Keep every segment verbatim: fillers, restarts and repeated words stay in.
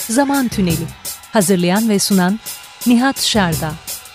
Zaman Tüneli. Hazırlayan ve sunan Nihat Şerda.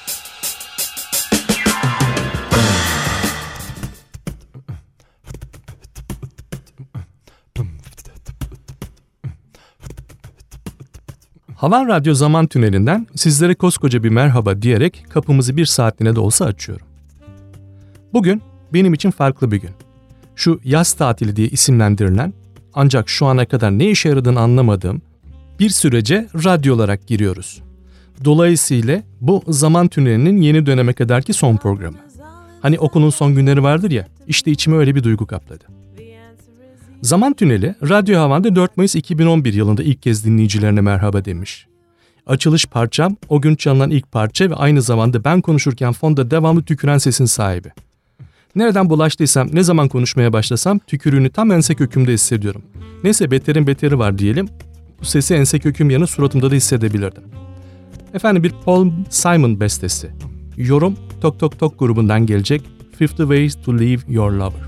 Havan Radyo Zaman Tüneli'nden sizlere koskoca bir merhaba diyerek kapımızı bir saatliğine de olsa açıyorum. Bugün benim için farklı bir gün. Şu yaz tatili diye isimlendirilen ancak şu ana kadar ne işe yaradığını anlamadığım bir sürece radyo olarak giriyoruz. Dolayısıyla bu Zaman Tüneli'nin yeni döneme kadarki son programı. Hani okulun son günleri vardır ya, işte içime öyle bir duygu kapladı. Zaman Tüneli, Radyo Havan'da dört Mayıs iki bin on bir yılında ilk kez dinleyicilerine merhaba demiş. Açılış parçam, o gün çalınan ilk parça ve aynı zamanda ben konuşurken fonda devamlı tüküren sesin sahibi. Nereden bulaştıysam, ne zaman konuşmaya başlasam tükürüğünü tam ense kökümde hissediyorum. Neyse beterin beteri var diyelim, bu sesi ense köküm yanı suratımda da hissedebilirdim. Efendim bir Paul Simon bestesi. Yorum Tok Tok Tok grubundan gelecek fifty Ways to Leave Your Lover.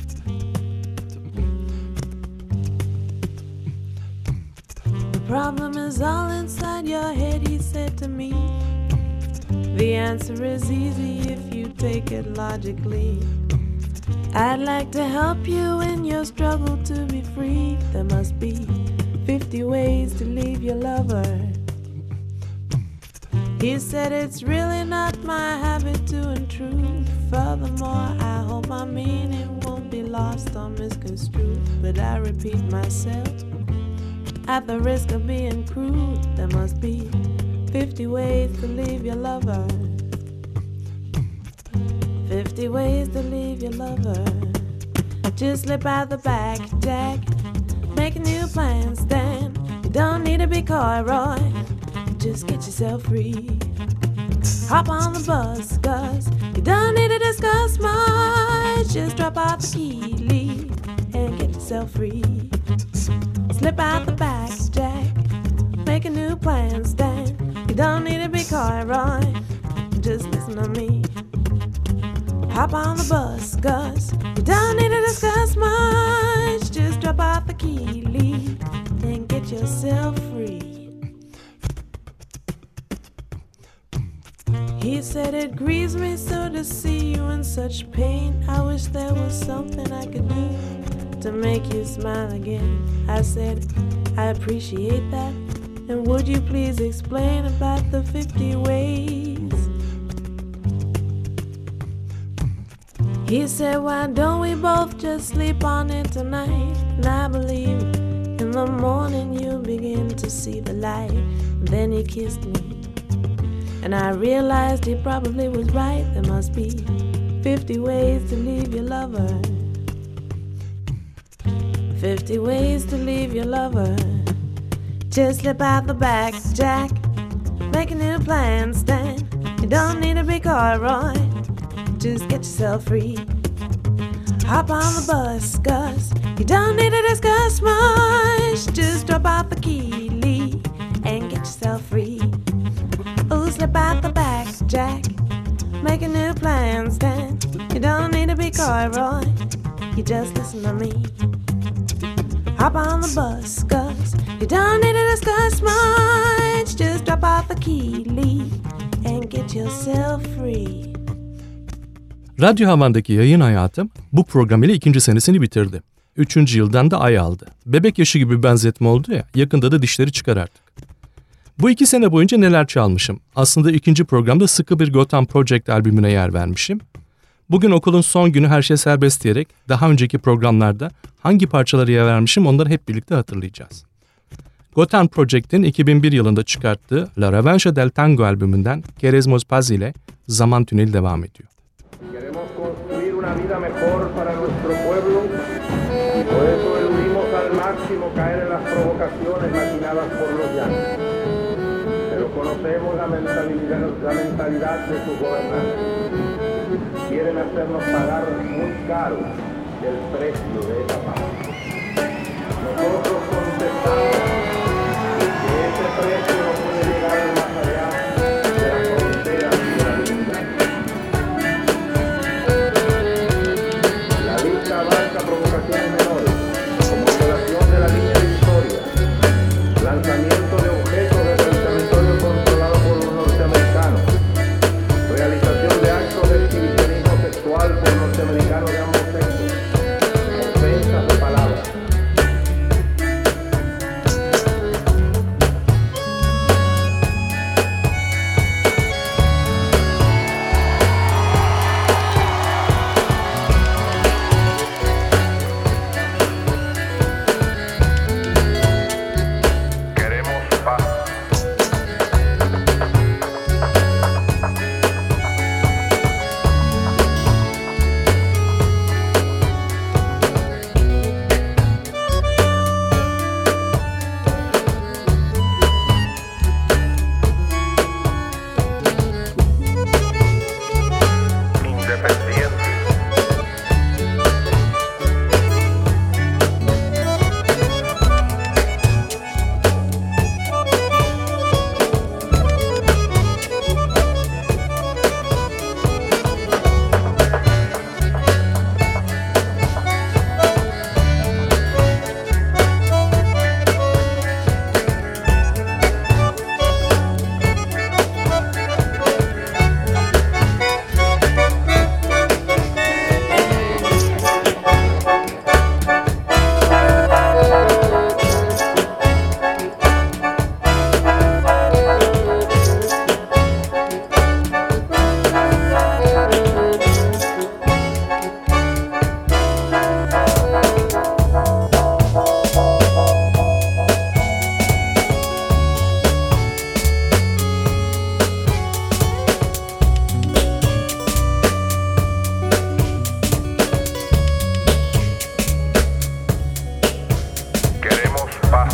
The problem is all inside your head, he said to me. The answer is easy if you take it logically. I'd like to help you in your struggle to be free. There must be fifty ways to leave your lover. He said it's really not my habit to intrude. Furthermore, I hope my meaning won't be lost or misconstrued. But I repeat myself, at the risk of being crude, there must be fifty ways to leave your lover. Fifty ways to leave your lover. Just slip out the back, Jack. Make a new plan, Stan. You don't need to be coy, Roy. Just get yourself free. Hop on the bus, Gus. You don't need to discuss much. Just drop out the key, leave, and get yourself free. Slip out the back, Jack. Make a new plan, Stan. You don't need to be coy, Roy. Just listen to me. Hop on the bus, Gus. You don't need to discuss much. Just drop out the key, leave, and get yourself free. He said it grieves me so to see you in such pain. I wish there was something I could do to make you smile again. I said, I appreciate that. And would you please explain about the fifty ways? He said, why don't we both just sleep on it tonight? And I believe in the morning you'll begin to see the light. And then he kissed me, and I realized he probably was right. There must be fifty ways to leave your lover. Fifty ways to leave your lover. Just slip out the back, Jack. Make a new plan, Stan. You don't need to be coy, Roy. Just get yourself free. Hop on the bus, Gus. You don't need to discuss much. Just drop out the key, leave, and get yourself free. Oh, slip out the back, Jack. Make a new plan, Stan. You don't need to be coy, Roy. You just listen to me. Hop on the bus, Gus. You don't need to discuss much. Just drop out the key, leave, and get yourself free. Radyo Havan'daki yayın hayatım bu program ile ikinci senesini bitirdi. Üçüncü yıldan da ay aldı. Bebek yaşı gibi bir benzetme oldu ya, yakında da dişleri çıkar artık. Bu iki sene boyunca neler çalmışım? Aslında ikinci programda sıkı bir Gotham Project albümüne yer vermişim. Bugün okulun son günü her şey serbest diyerek daha önceki programlarda hangi parçaları yer vermişim onları hep birlikte hatırlayacağız. Gotham Project'in iki bin bir yılında çıkarttığı La Revanche del Tango albümünden Queremos Paz ile Zaman Tüneli devam ediyor. Queremos construir una vida mejor para nuestro pueblo y por eso eludimos al máximo caer en las provocaciones maquinadas por los llanos. Pero conocemos la mentalidad, la mentalidad de sus gobernantes. Quieren hacernos pagar muy caro el precio de esa paz. Nosotros contestamos que ese precio no puede llegar más allá de las fronteras de la libertad. La lucha abarca provocaciones menores, como violación de la línea divisoria, lanzamiento de paz.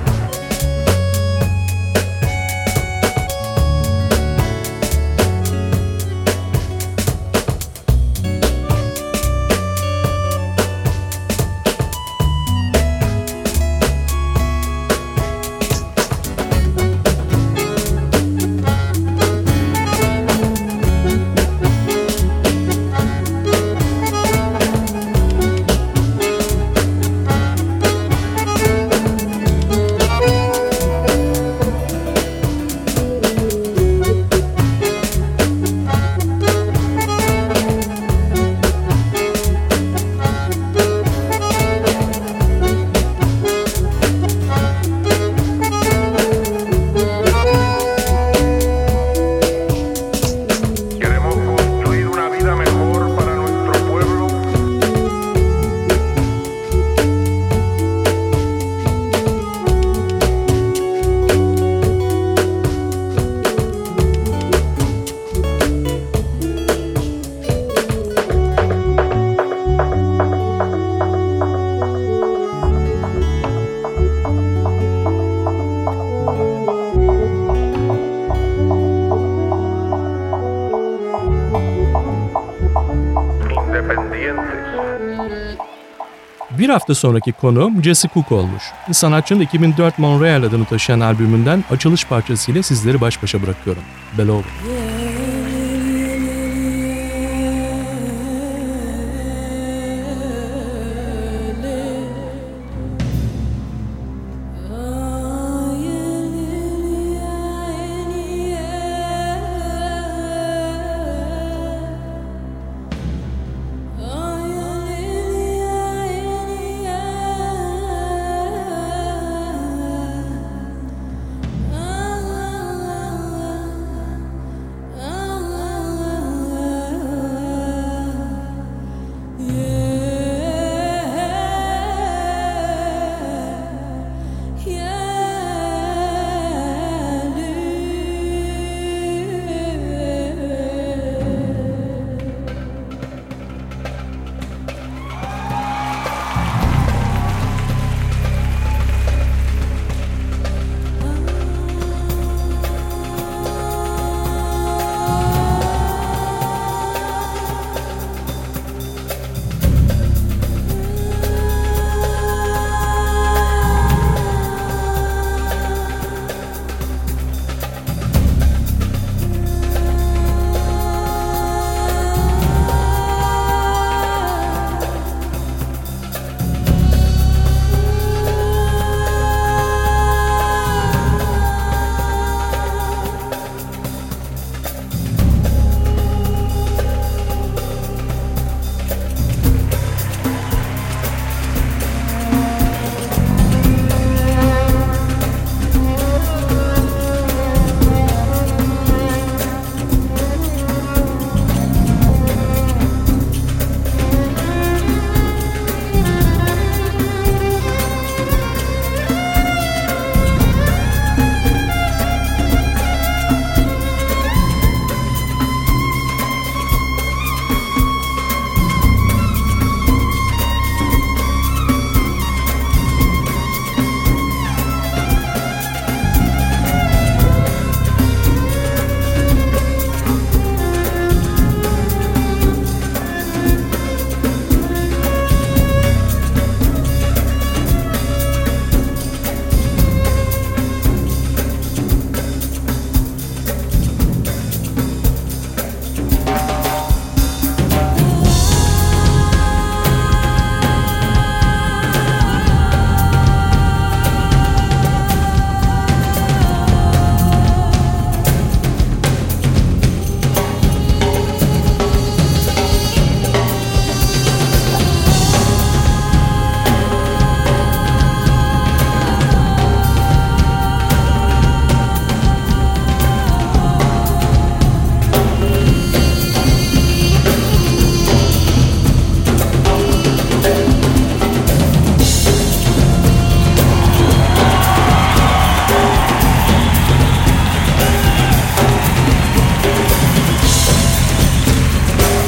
Bir hafta sonraki konuğum Jesse Cook olmuş. Sanatçının iki bin dört Montreal adını taşıyan albümünden açılış parçasıyla sizleri baş başa bırakıyorum. Below.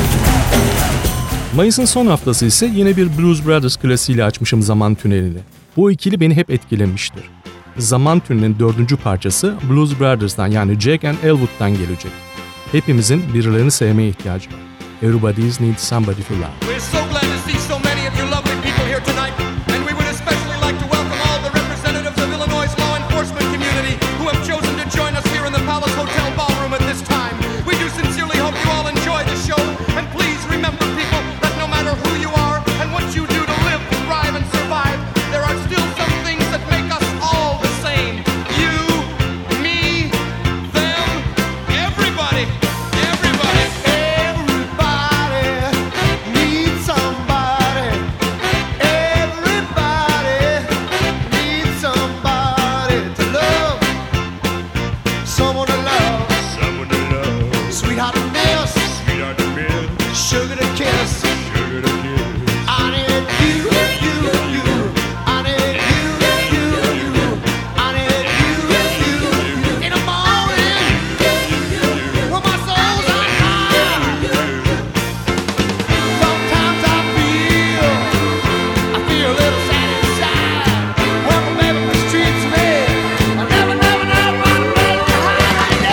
Mayıs'ın son haftası ise yine bir Blues Brothers klasiğiyle açmışım zaman tünelini. Bu ikili beni hep etkilemiştir. Zaman Tüneli'nin dördüncü parçası Blues Brothers'dan yani Jack and Elwood'dan gelecek. Hepimizin birilerini sevmeye ihtiyacı var. Everybody needs somebody to love. We're so glad to see so many of you lovely people here tonight, and we would especially like to welcome all the representatives of Illinois' law enforcement community who have chosen to join us here in the Palace Hotel ballroom at this time. We do sincerely hope you all enjoy the show, and please remember, people, that no matter who you are and what you do to live, thrive, and survive, there are still some things that make us all the same. You, me, them, everybody, everybody. Everybody needs somebody. Everybody needs somebody to love. Someone to love. Someone to love, Sweetheart to miss. sweetheart to miss, Sugar to kiss. sugar to kiss. I need you, you, you. I need you, you, you. I need you, you, you. In the morning, when my soul's on fire. Sometimes I feel, I feel a little sad inside. When my baby mistreats me, I never, never, never want to make it high.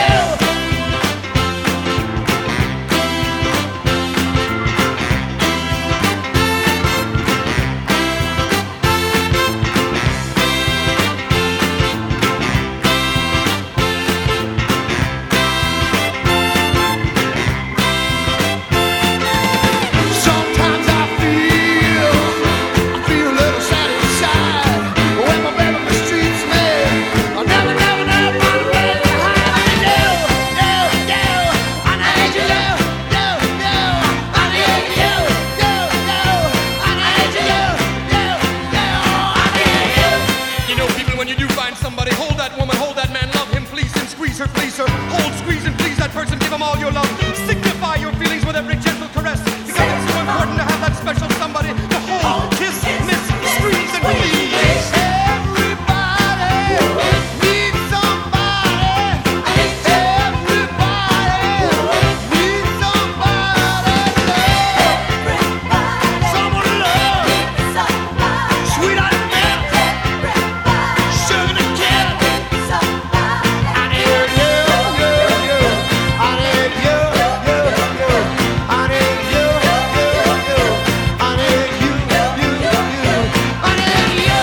Sometimes I feel, I feel a little sad inside. When my baby mistreats me, I never, never, never want to make it high. No, no, no, I need you. No, no, I need you. No, no, I need you. No, no, I need you. You know, people, when you do find somebody, hold that woman, hold that man, love him, please, and squeeze her, please her. Hold, squeeze, and please that person, give him all your love. Signify your feelings with every gentle caress, because it's so important to have that special somebody to hold, kiss, miss, squeeze, and please. Everybody needs somebody. Everybody needs somebody to love. Someone to love. Sweetheart to miss. Sugar to kiss. I need you, you, you. I need you, you, you. I need you, you, you. I need you, you, you. I need you, you,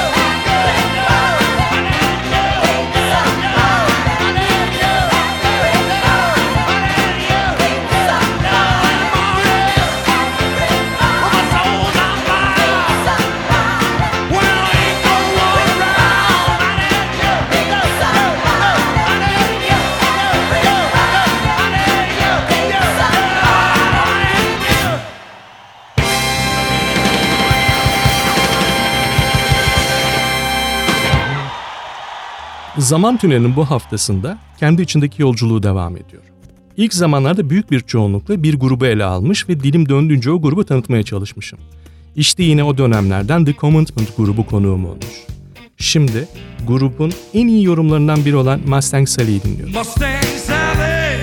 Zaman Tüneli'nin bu haftasında kendi içindeki yolculuğu devam ediyor. İlk zamanlarda büyük bir çoğunlukla bir grubu ele almış ve dilim döndüğünce o grubu tanıtmaya çalışmışım. İşte yine o dönemlerden The Commitment grubu konuğum olmuş. Şimdi grubun en iyi yorumlarından biri olan Mustang Sally'yi dinliyoruz. Mustang Sally,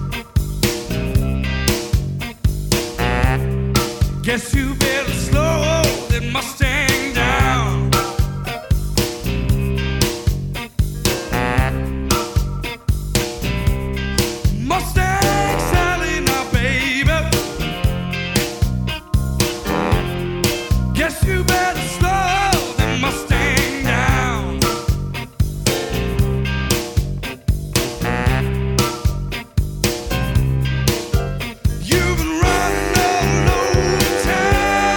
guess you better slow that Mustang down. Mustang Sally, now baby, guess you better slow that Mustang down. You've been running a long time.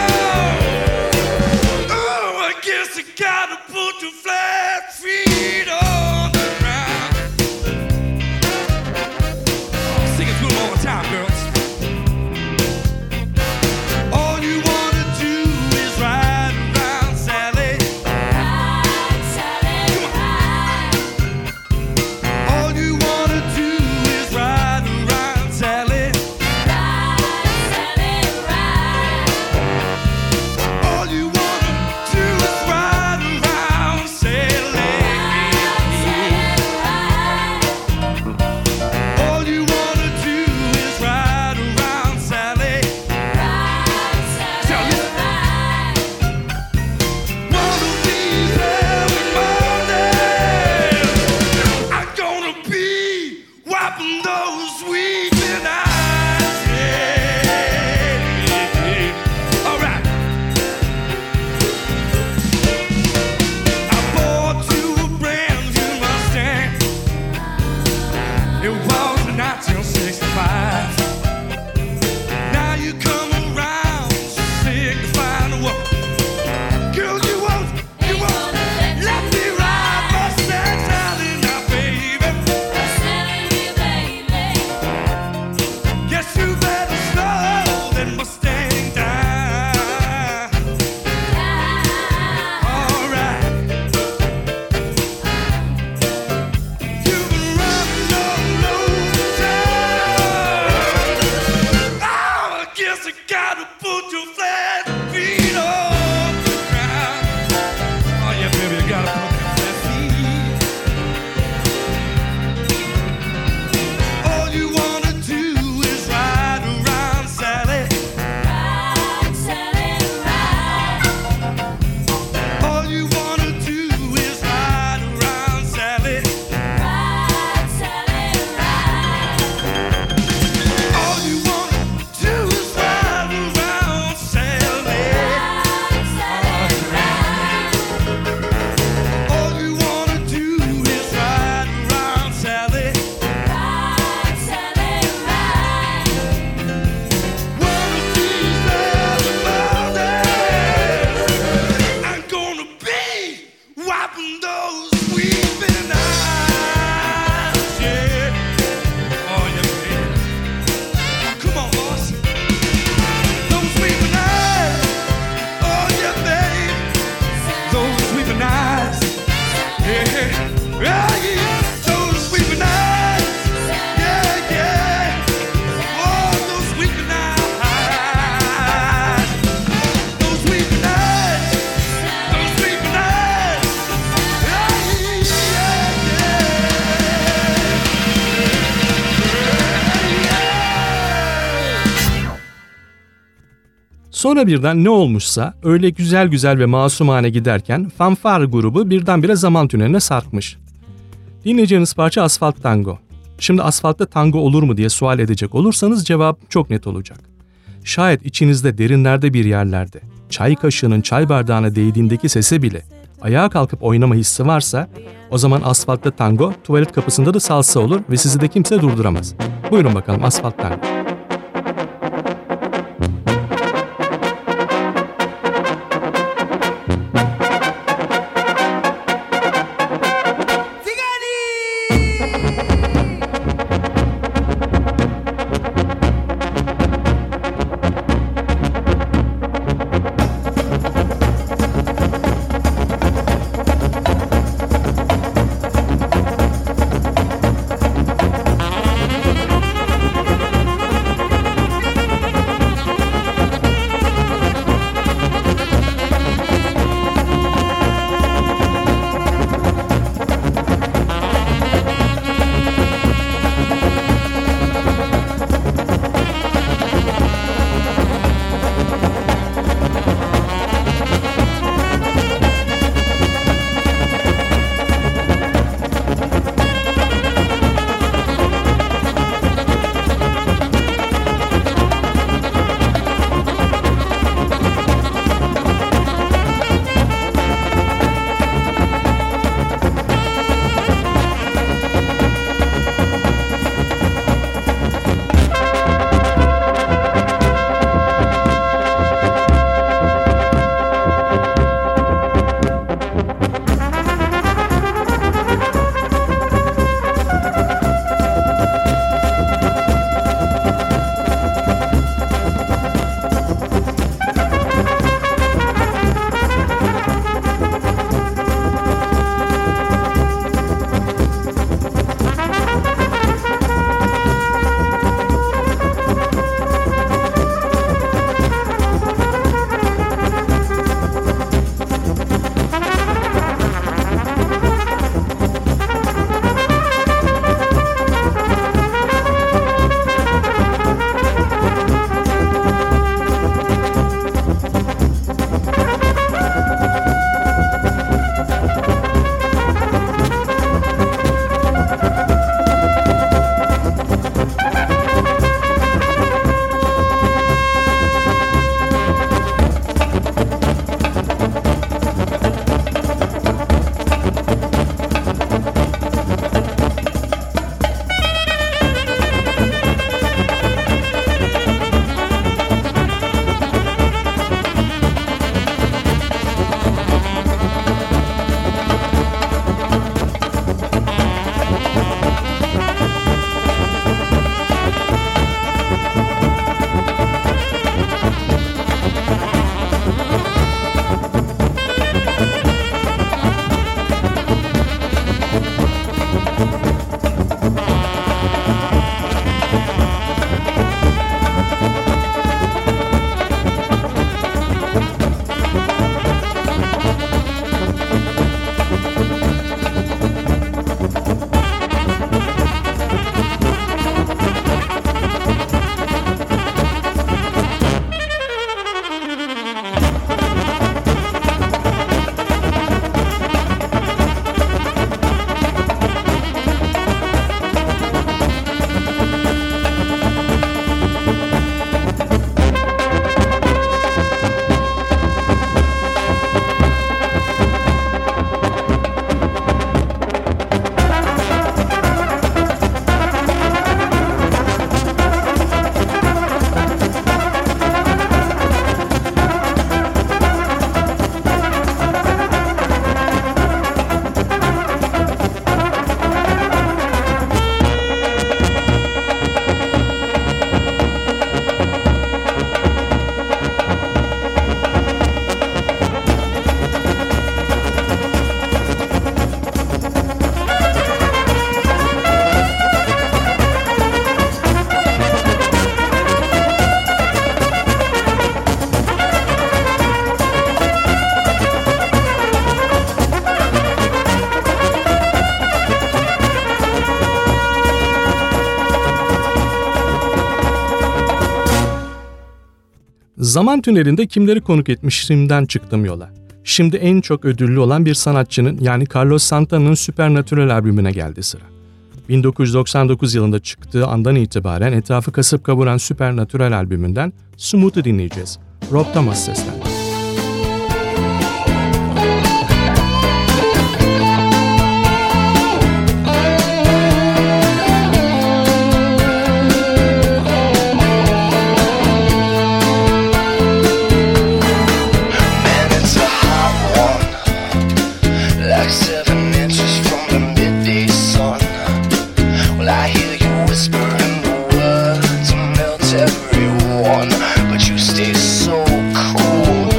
Sonra birden ne olmuşsa öyle güzel güzel ve masumane giderken fanfar grubu birdenbire zaman tüneline sarkmış. Dinleyeceğiniz parça Asfalt Tango. Şimdi asfaltta tango olur mu diye sual edecek olursanız cevap çok net olacak. Şayet içinizde derinlerde bir yerlerde çay kaşığının çay bardağına değdiğindeki sese bile ayağa kalkıp oynama hissi varsa o zaman asfaltta tango tuvalet kapısında da salsa olur ve sizi de kimse durduramaz. Buyurun bakalım Asfalt Tango. Thank Zaman tünelinde kimleri konuk etmişimden çıktım yola. Şimdi en çok ödüllü olan bir sanatçının yani Carlos Santana'nın Supernatural albümüne geldi sıra. bin dokuz yüz doksan dokuz yılında çıktığı andan itibaren etrafı kasıp kavuran Supernatural albümünden Smooth'u dinleyeceğiz. Rob Thomas seslendi. But you stay so cool.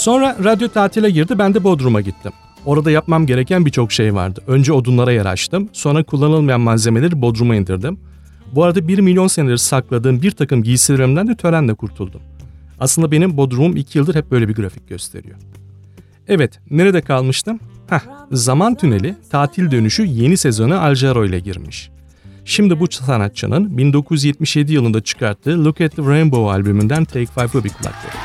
Sonra radyo tatile girdi, ben de Bodrum'a gittim. Orada yapmam gereken birçok şey vardı. Önce odunlara yer açtım, sonra kullanılmayan malzemeleri Bodrum'a indirdim. Bu arada bir milyon senedir sakladığım bir takım giysilerimden de törenle kurtuldum. Aslında benim Bodrum'um iki yıldır hep böyle bir grafik gösteriyor. Evet, nerede kalmıştım? Heh, Zaman Tüneli tatil dönüşü yeni sezona Aljaro ile girmiş. Şimdi bu sanatçının bin dokuz yüz yetmiş yedi yılında çıkarttığı Look at the Rainbow albümünden Take Five'ı bir kulak verin.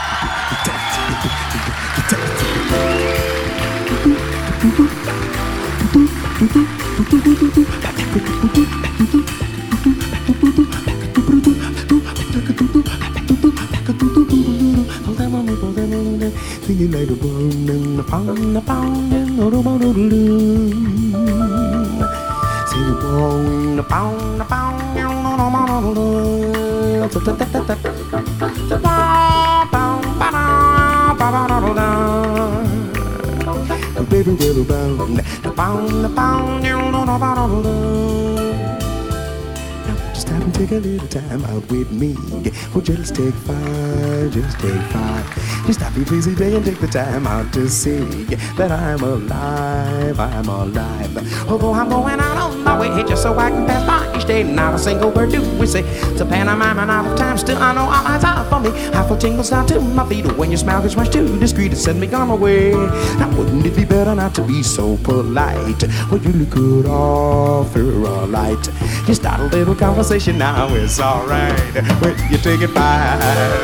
Just have to take a little time out with me. Oh, just take five, just take five. Just stop your busy day and take the time out to see that I'm alive, I'm alive. Although I'm going out on my way just so I can pass by each day, not a single word do we say. It's a pantomime and out of time, still I know all eyes are for me. I feel tingles down to my feet when your smile gets much too discreet to send me on my way. Now wouldn't it be better not to be so polite? Well, you look good offer a light. You start a little conversation now, it's alright. When you take it by.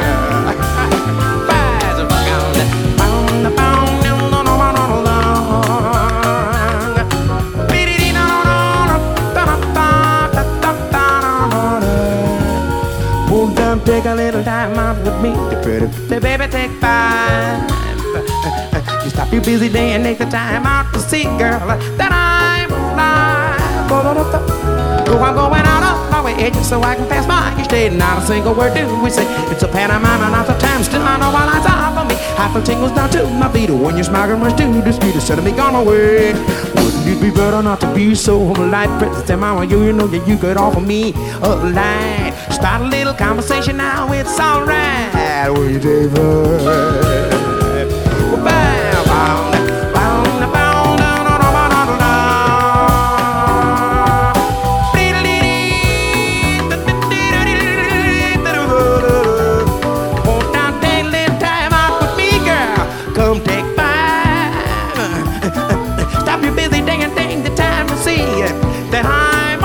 Take a little time out with me, you pretty, say, baby, take five. You stop your busy day and take the time out to see, girl, that I'm alive. Oh, I'm going out of my way just so I can pass by each day. Not a single word do we say. It's a pantomime and not the time. Still I know all eyes are for me. I feel tingles down to my feet when your smile runs too discreet. Instead me gone away. Wouldn't it be better not to be so polite? Princess, mama, you, you know that you could offer me a light. Start a little conversation now, it's alright. Will you take her? Bow, bow, bow, bow, down on my won't now take a little time out with me, girl. Come take five. Stop your busy day and take the time to see that I'm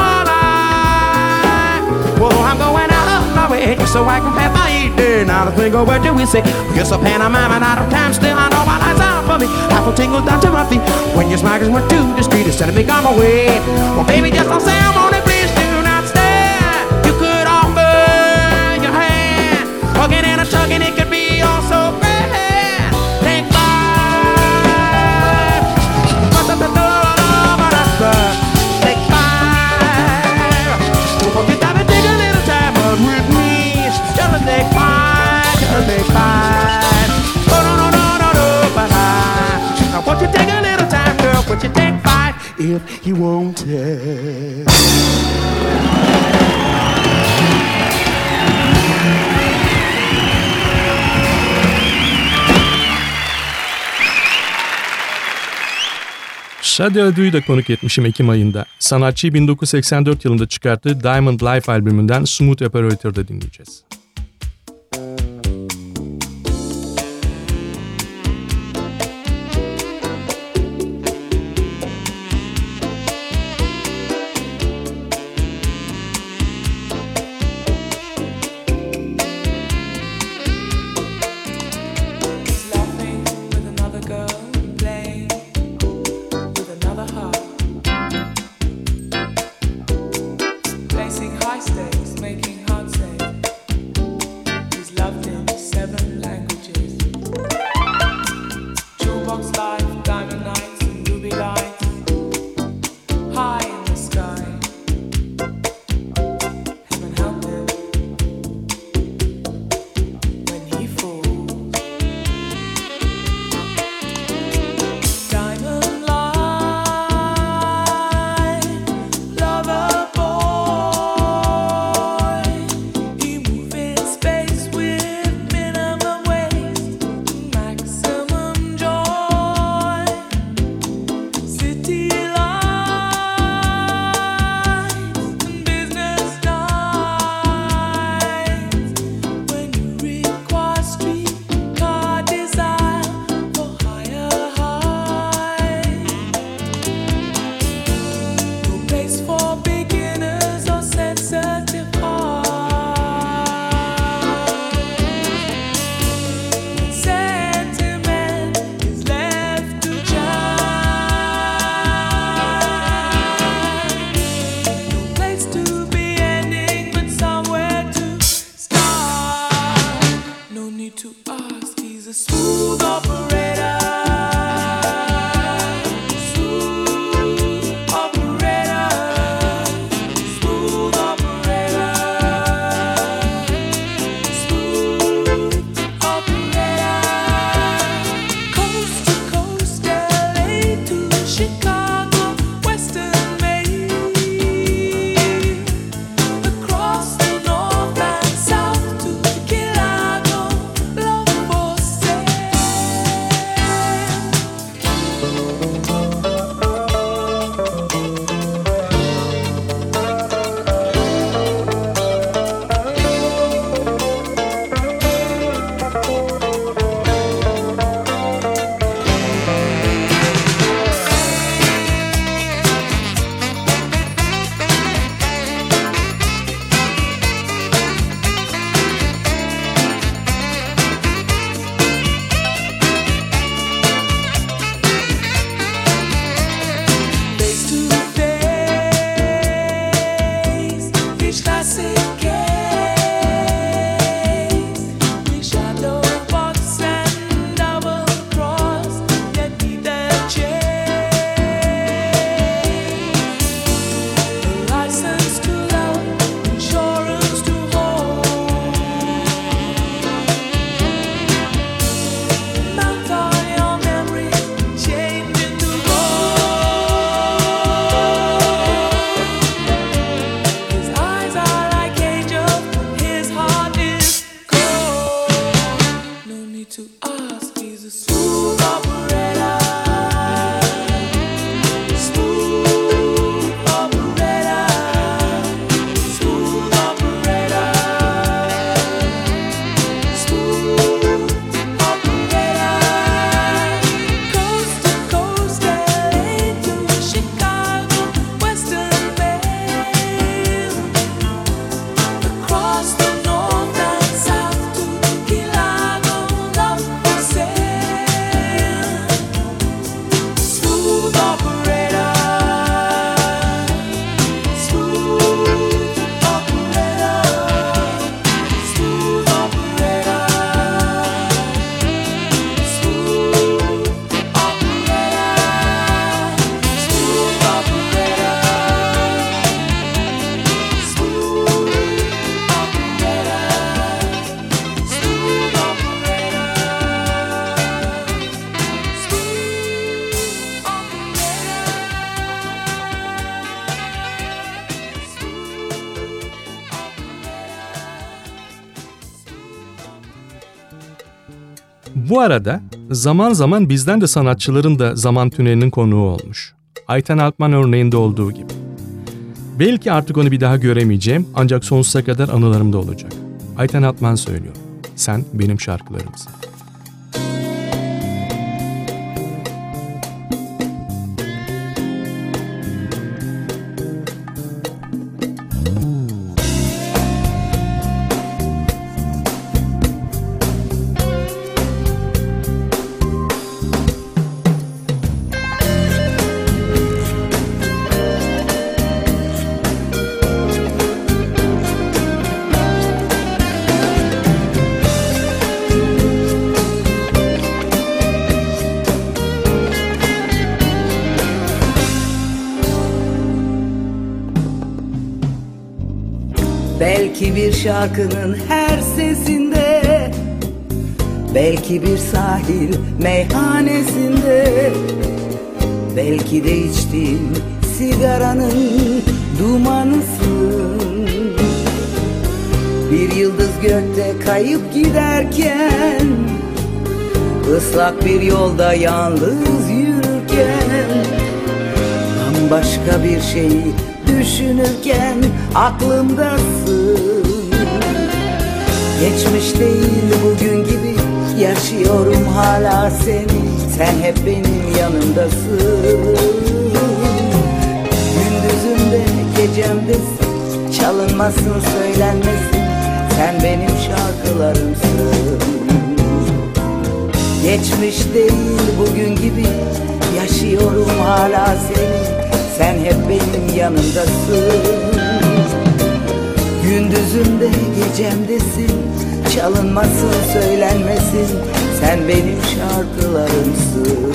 alive. Well, I'm going out of my way just so I can pass by each day. Not a single word do we say. It's a pantomime and out of time. Still I know my eyes are for me. I feel tingles down to my feet when your smile is went too discreet. Instead of me gone away. Well, baby, just don't say I'm on it. Please do not stare. You could offer your hand, hugging and a tugging. It could be all so grand. Take five. Take five. Won't you stop and take a little time out with me? Just take five. Just take five. Oh no no no no no. But I, now won't you take a little time, girl? Won't you take five if you want it? Shadi Adu'yu da konuk etmişim Ekim ayında. Sanatçıyı bin dokuz yüz seksen dört yılında çıkarttığı Diamond Life albümünden Smooth Operator'da dinleyeceğiz. High stakes, making hard safe. Bu arada zaman zaman bizden de sanatçıların da zaman tünelinin konuğu olmuş. Ayten Alpman örneğinde olduğu gibi. Belki artık onu bir daha göremeyeceğim ancak sonsuza kadar anılarımda olacak. Ayten Alpman söylüyor. Sen benim şarkılarımsın. Belki bir şarkının her sesinde, belki bir sahil meyhanesinde, belki de içtiğin sigaranın dumanısın. Bir yıldız gökte kayıp giderken, ıslak bir yolda yalnız yürürken, bambaşka bir şeyi düşünürken aklımdasın. Geçmiş değil bugün gibi yaşıyorum hala seni, sen hep benim yanımdasın. Gündüzümde gecemdesin, çalınmasın söylenmesin, sen benim şarkılarımsın. Geçmiş değil bugün gibi yaşıyorum hala seni, sen hep benim yanımdasın. Gündüzümde gecemdesin, çalınmasın söylenmesin, sen benim şarkılarımsın.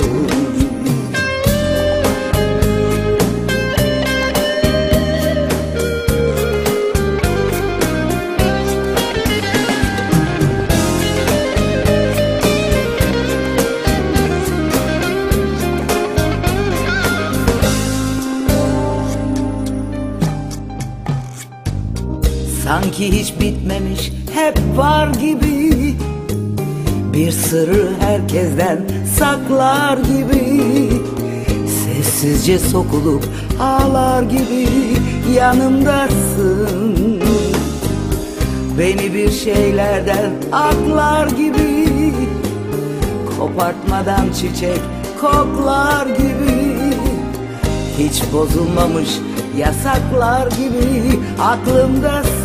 Sanki hiç bitmemiş, hep var gibi, bir sırrı herkesten saklar gibi, sessizce sokulup ağlar gibi yanımdasın. Beni bir şeylerden aklar gibi, kopartmadan çiçek koklar gibi, hiç bozulmamış yasaklar gibi aklımdasın.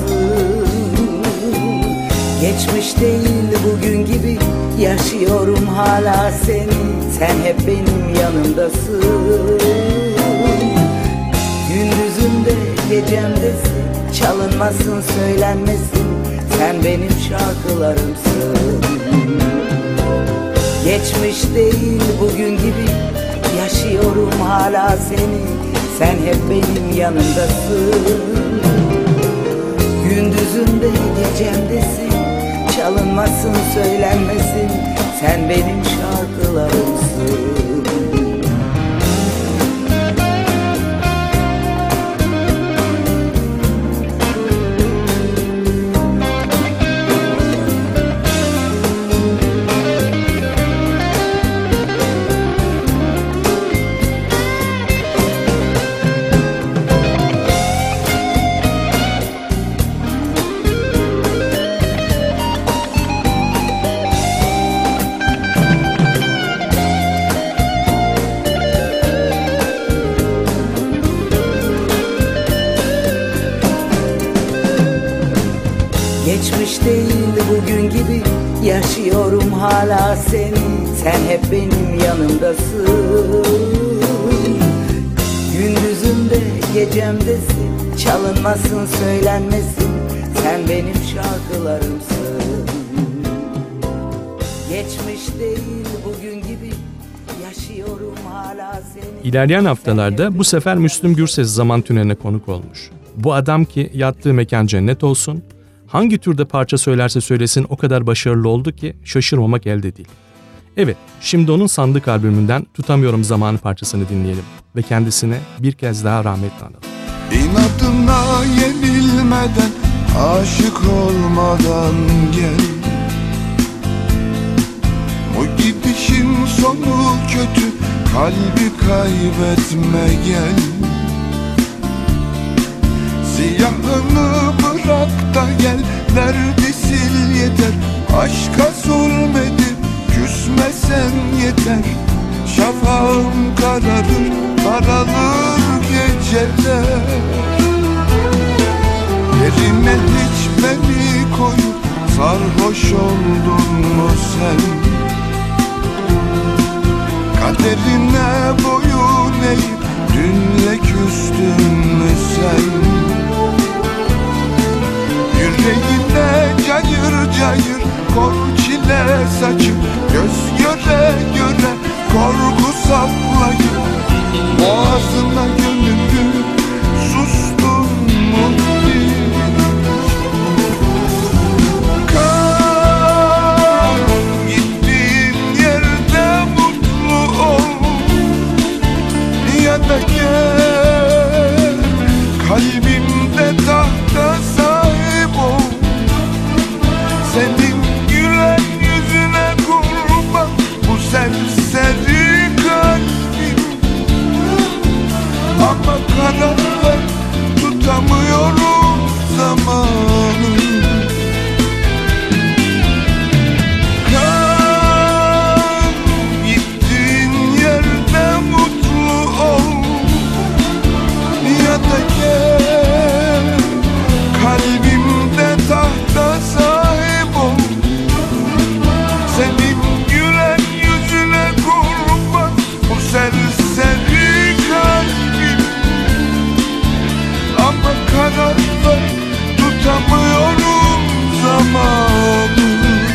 Geçmiş değil bugün gibi yaşıyorum hala seni, sen hep benim yanımdasın. Gündüzümde gecemdesin, çalınmasın söylenmesin, sen benim şarkılarımsın. Geçmiş değil bugün gibi yaşıyorum hala seni, sen hep benim yanımdasın. Gündüzümde gecemdesin, çalınmasın söylenmesin, sen benim şarkılarımsın. Geçmiş değil bugün gibi yaşıyorum hala seni, sen hep benim yanımdasın. Gündüzümde gecemdesin, çalınmasın söylenmesin, sen benim şarkılarımsın. Geçmiş değil bugün gibi yaşıyorum hala seni. İlerleyen haftalarda bu sefer Müslüm Gürses zaman tüneline konuk olmuş. Bu adam ki yattığı mekan cennet olsun, hangi türde parça söylerse söylesin o kadar başarılı oldu ki şaşırmamak elde değil. Evet, şimdi onun Sandık albümünden Tutamıyorum Zamanı parçasını dinleyelim ve kendisine bir kez daha rahmetle analım. İnadına yenilmeden, aşık olmadan gel. Bu gidişin sonu kötü, kalbi kaybetme gel. Siyahını bırak da gel, derdi sil yeter. Aşka zulmedip küsmesen yeter. Şafağım kararır, karalır geceler. Yerine hiç beni koyup sarhoş oldun mu sen? Kaderine boyun eğip dünle küstün mü sen? Yüreğine cayır cayır kor çile saçıp, göz göre göre korku saplayıp, boğazına gönüllü sustun mu hiç? Kal gittiğin yerde mutlu ol, ya da gel kalbimde tahta sahip ol. Senin gülen yüzüne kurban bu serseri kalbim. Ama karar ver, tutamıyorum zamanı. Kal gittiğin yerde mutlu ol, ya da gel kalbimde tahta sahip ol. Senin gülen yüzüne kurban bu serseri kalbim. Ama karar ver, tutamıyorum zamanı.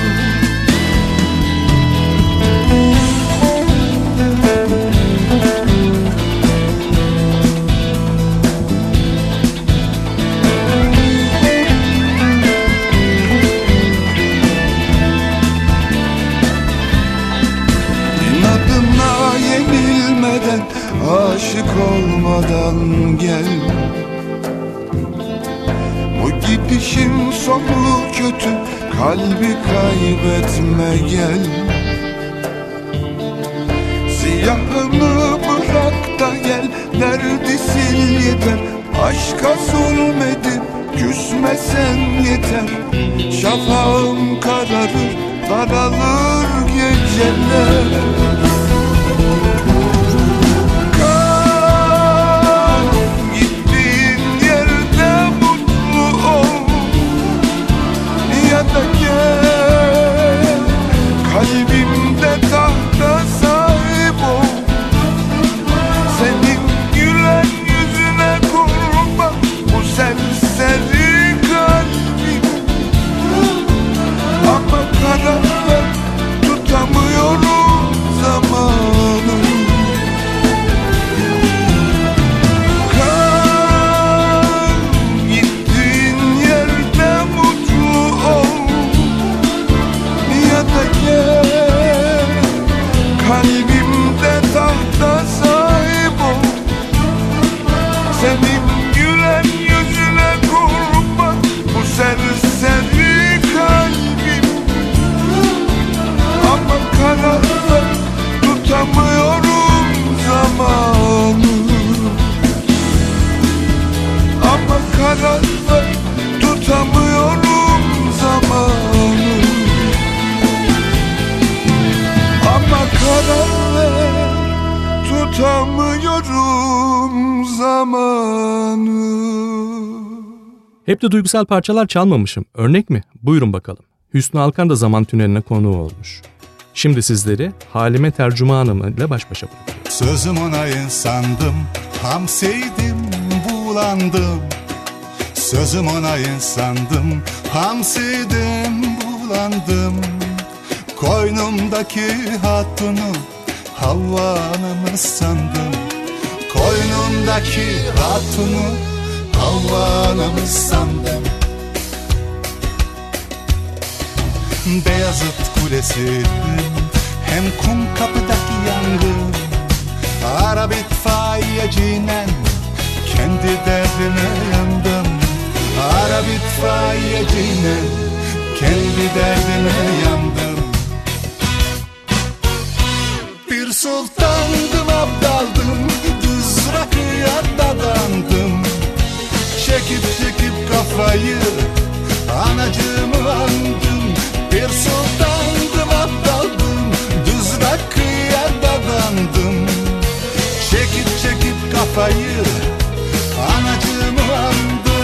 İnadına yenilmeden, aşık olmadan gel. Bu gidişin sonu kötü, kalbi kaybetme gel. Siyahını bırak da gel, derdi sil yeter. Aşka zulmedip küsmesen yeter. Şafağım kararır, karalır geceler. Kal gittiğin yerde mutlu ol, ya da gel kalbimde tahta sahip ol. Senin gülen yüzüne kurban bu serseri kalbim. Ama karar ver, tutamıyorum zamanı. Kal gittiğin yerde mutlu ol, ya da gel kalbimde tahta sahip ol. Senin gülen yüzüne kurban bu serseri kalbim. Ama karar ver, tutamıyorum zamanı. Ama karar ver, tutamıyorum zamanı. Ama karar ver, tutamıyorum zamanı. Hep de duygusal parçalar çalmamışım. Örnek mi? Buyurun bakalım. Hüsnü Alkan da zaman tüneline konuğu olmuş. Şimdi sizleri Halime Tercümanım ile baş başa bırakıyorum. Sözüm ona insandım, hamseydim, bulandım. Sözüm ona insandım, hamseydim, bulandım. Koynumdaki hatunu Havva'nın sandım. Koynumdaki hatunu Havva'nın sandım. Beyazıt Kulesi'nin hem kum kapıdaki yangın. Arap itfaiyeciyle kendi derdime yandım. Arap itfaiyeciyle kendi derdime yandım. kafayı, anacığımı andım.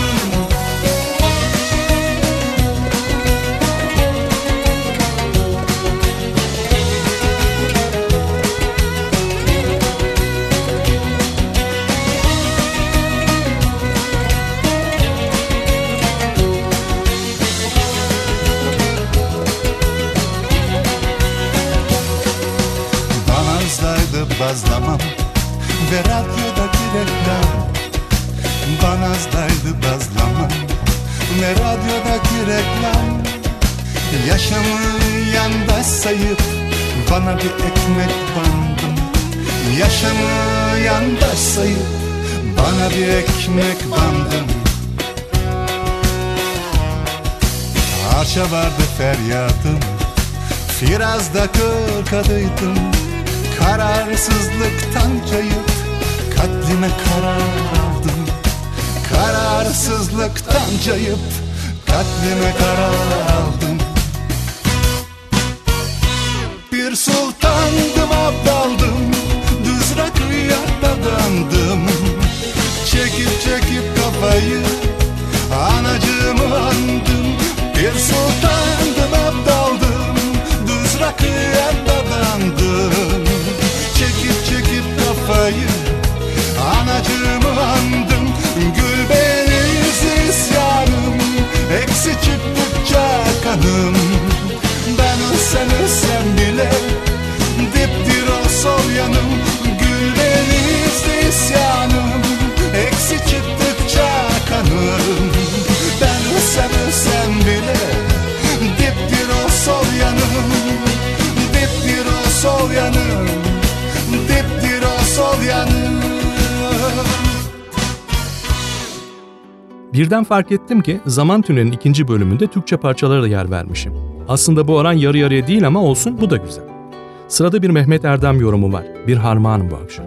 Bazlamam ve radyodaki reklam, banazdaydı bazlamam ve radyodaki reklam. Yaşamı yandaş sayıp bana bir ekmek bandım. Yaşamı yandaş sayıp bana bir ekmek bandım. Arşa vardı feryadım, Firaz'da kırk adıydım. Kararsızlıktan cayıp katlime karar aldım. Kararsızlıktan cayıp katlime karar aldım. Bir sultandım, abdaldım, düz rakıya dadandım. Çekip çekip kafayı, anacığımı andım. Bir sultandım, abdaldım, düz rakıya dadandım. Çekip çekip kafayı, anacığımı andım. Gül beniz isyanım, eksi çıktıkça kanım. Ben ölsem ölsem bile dipdir o sol yanım. Gül beniz isyanım, eksi çıktıkça kanım. Ben ölsem ölsem bile diptir o sol yanım. Diptir o sol yanım. Diptir o sol yanım. Birden fark ettim ki Zaman Tüneli'nin ikinci bölümünde Türkçe parçalara da yer vermişim. Aslında bu oran yarı yarıya değil ama olsun, bu da güzel. Sırada bir Mehmet Erdem yorumu var. Bir harmanım bu akşam.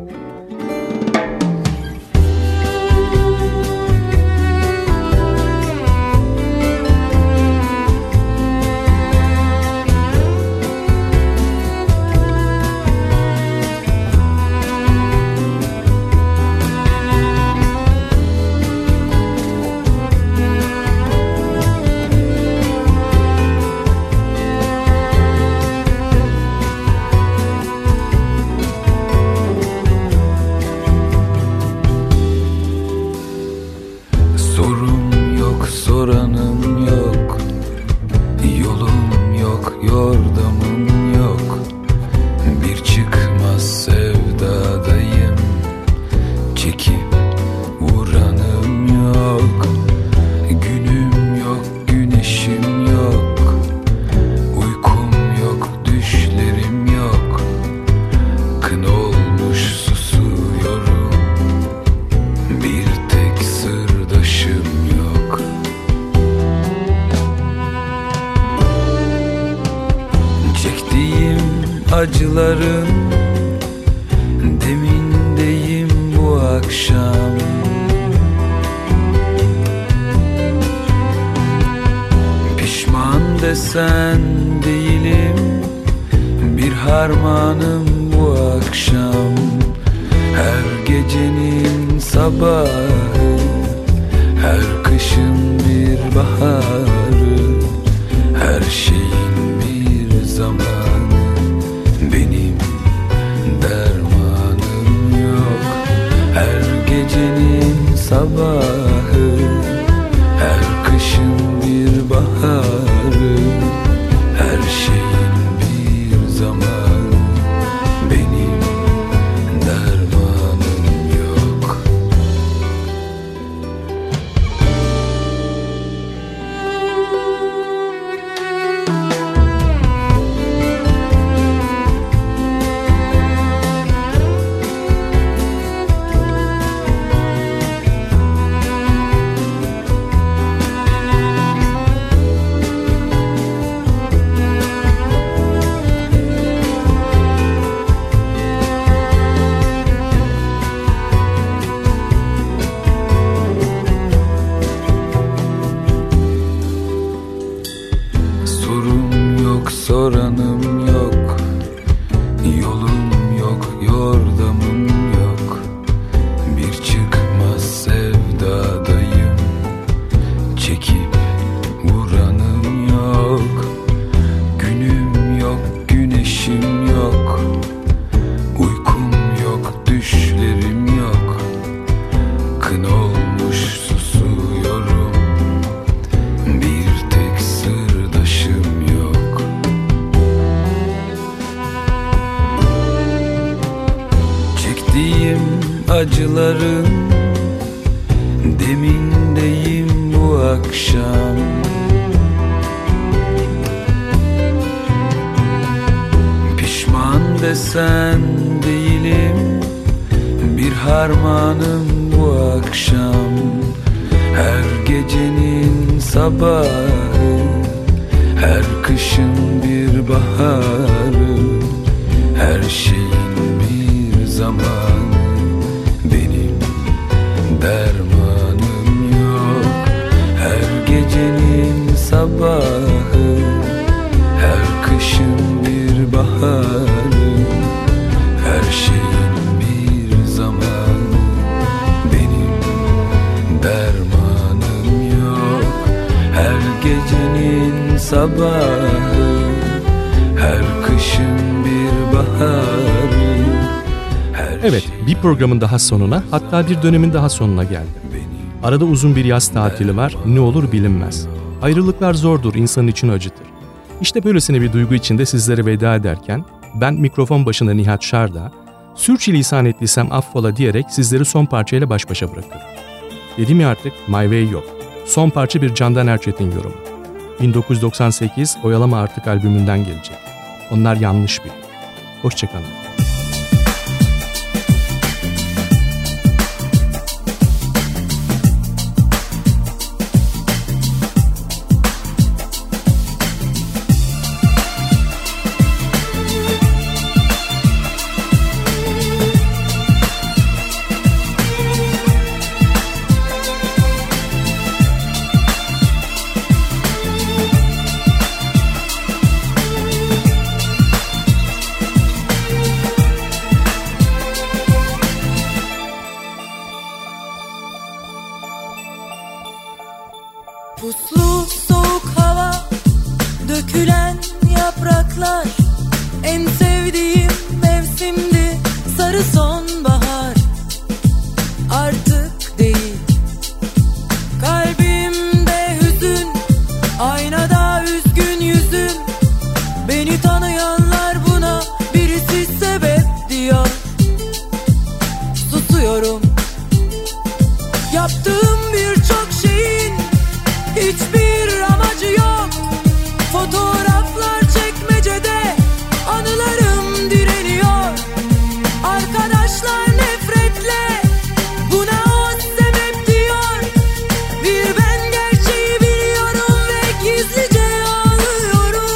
Acıların demindeyim bu akşam. Pişman desen değilim, bir harmanım bu akşam. Her gecenin sabahı, her kışın bir baharı, her şeyin bir zamanı. Benim dermanım yok. Her gecenin sabahı, her kışın bir baharı, her şeyin bir zamanı. Benim dermanım yok. yılların demindeyim bu akşam. Pişman desen değilim, bir harmanım bu akşam. Her gecenin sabahı, her kışın bir baharı, her şeyin bir zamanı. Benim dermanım yok. Her gecenin sabahı, her kışın bir baharı, her şeyin bir zamanı. Benim dermanım yok. Her gecenin sabahı, her kışın bir baharı. Evet, bir programın daha sonuna, hatta bir dönemin daha sonuna geldim. Arada uzun bir yaz tatili var, ne olur bilinmez. Ayrılıklar zordur, insanın içini acıtır. İşte böylesine bir duygu içinde sizlere veda ederken, ben mikrofon başında Nihat Şarda, sürçülisan ettiysem affola diyerek sizleri son parçayla baş başa bırakıyorum. Dedim ya artık, My Way yok. Son parça bir Candan Erçetin yorumu. bin dokuz yüz doksan sekiz Oyalama Artık albümünden gelecek. Onlar yanlış bil. Hoşçakalın. Puslu soğuk hava, dökülen yapraklar, en sevdiğim mevsimdi sarı sonbahar. Artık değil, kalbimde hüzün, aynada üzgün yüzüm. Beni tanıyanlar buna birisi sebep diyor. Susuyorum, yaptığım birçok şeyin hiçbir amacı yok. Fotoğraflar çekmecede, anılarım direniyor. Arkadaşlar nefretle, buna o sebep diyor. Bir ben gerçeği biliyorum ve gizlice ağlıyorum.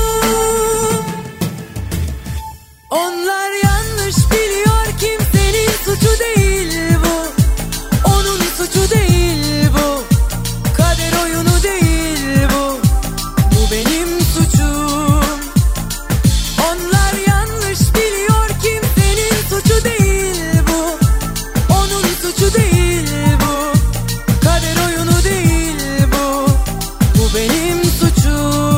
Onlar yanlış biliyor, kimsenin suçu değil bu. Onun suçu değil bu. Kader oyunu değil bu. Bu benim suçum. Onlar yanlış biliyor, kimsenin suçu değil bu. Onun suçu değil bu. Kader oyunu değil bu. Bu benim suçum.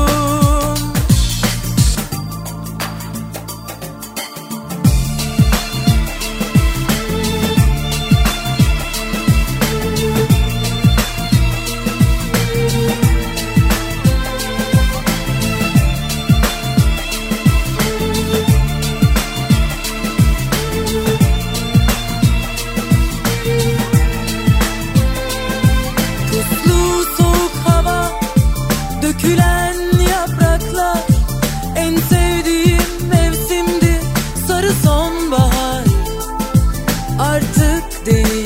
Puslu soğuk hava, dökülen yapraklar, en sevdiğim mevsimdi sarı sonbahar. Artık değil,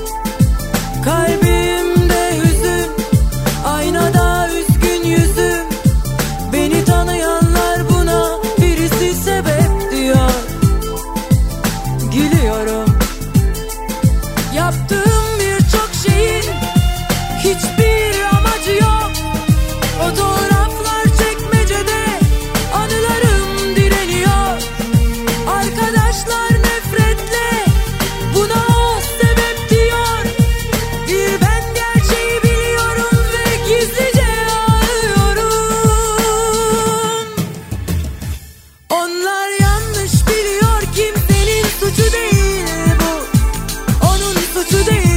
kalbimde hüzün, aynada üzgün yüzüm. Beni tanıyanlar buna birisi sebep diyor. Gülüyorum, yaptığım birçok şeyin hiçbir amacı yok. Fotoğraflar çekmecede, anılarım direniyor. Arkadaşlar nefretle, buna o sebep diyor. Bir ben gerçeği biliyorum ve gizlice ağlıyorum. Onlar yanlış biliyor, kimsenin suçu değil bu. Onun suçu değil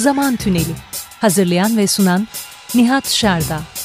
Zaman Tüneli. Hazırlayan ve sunan Nihat Şerdağ.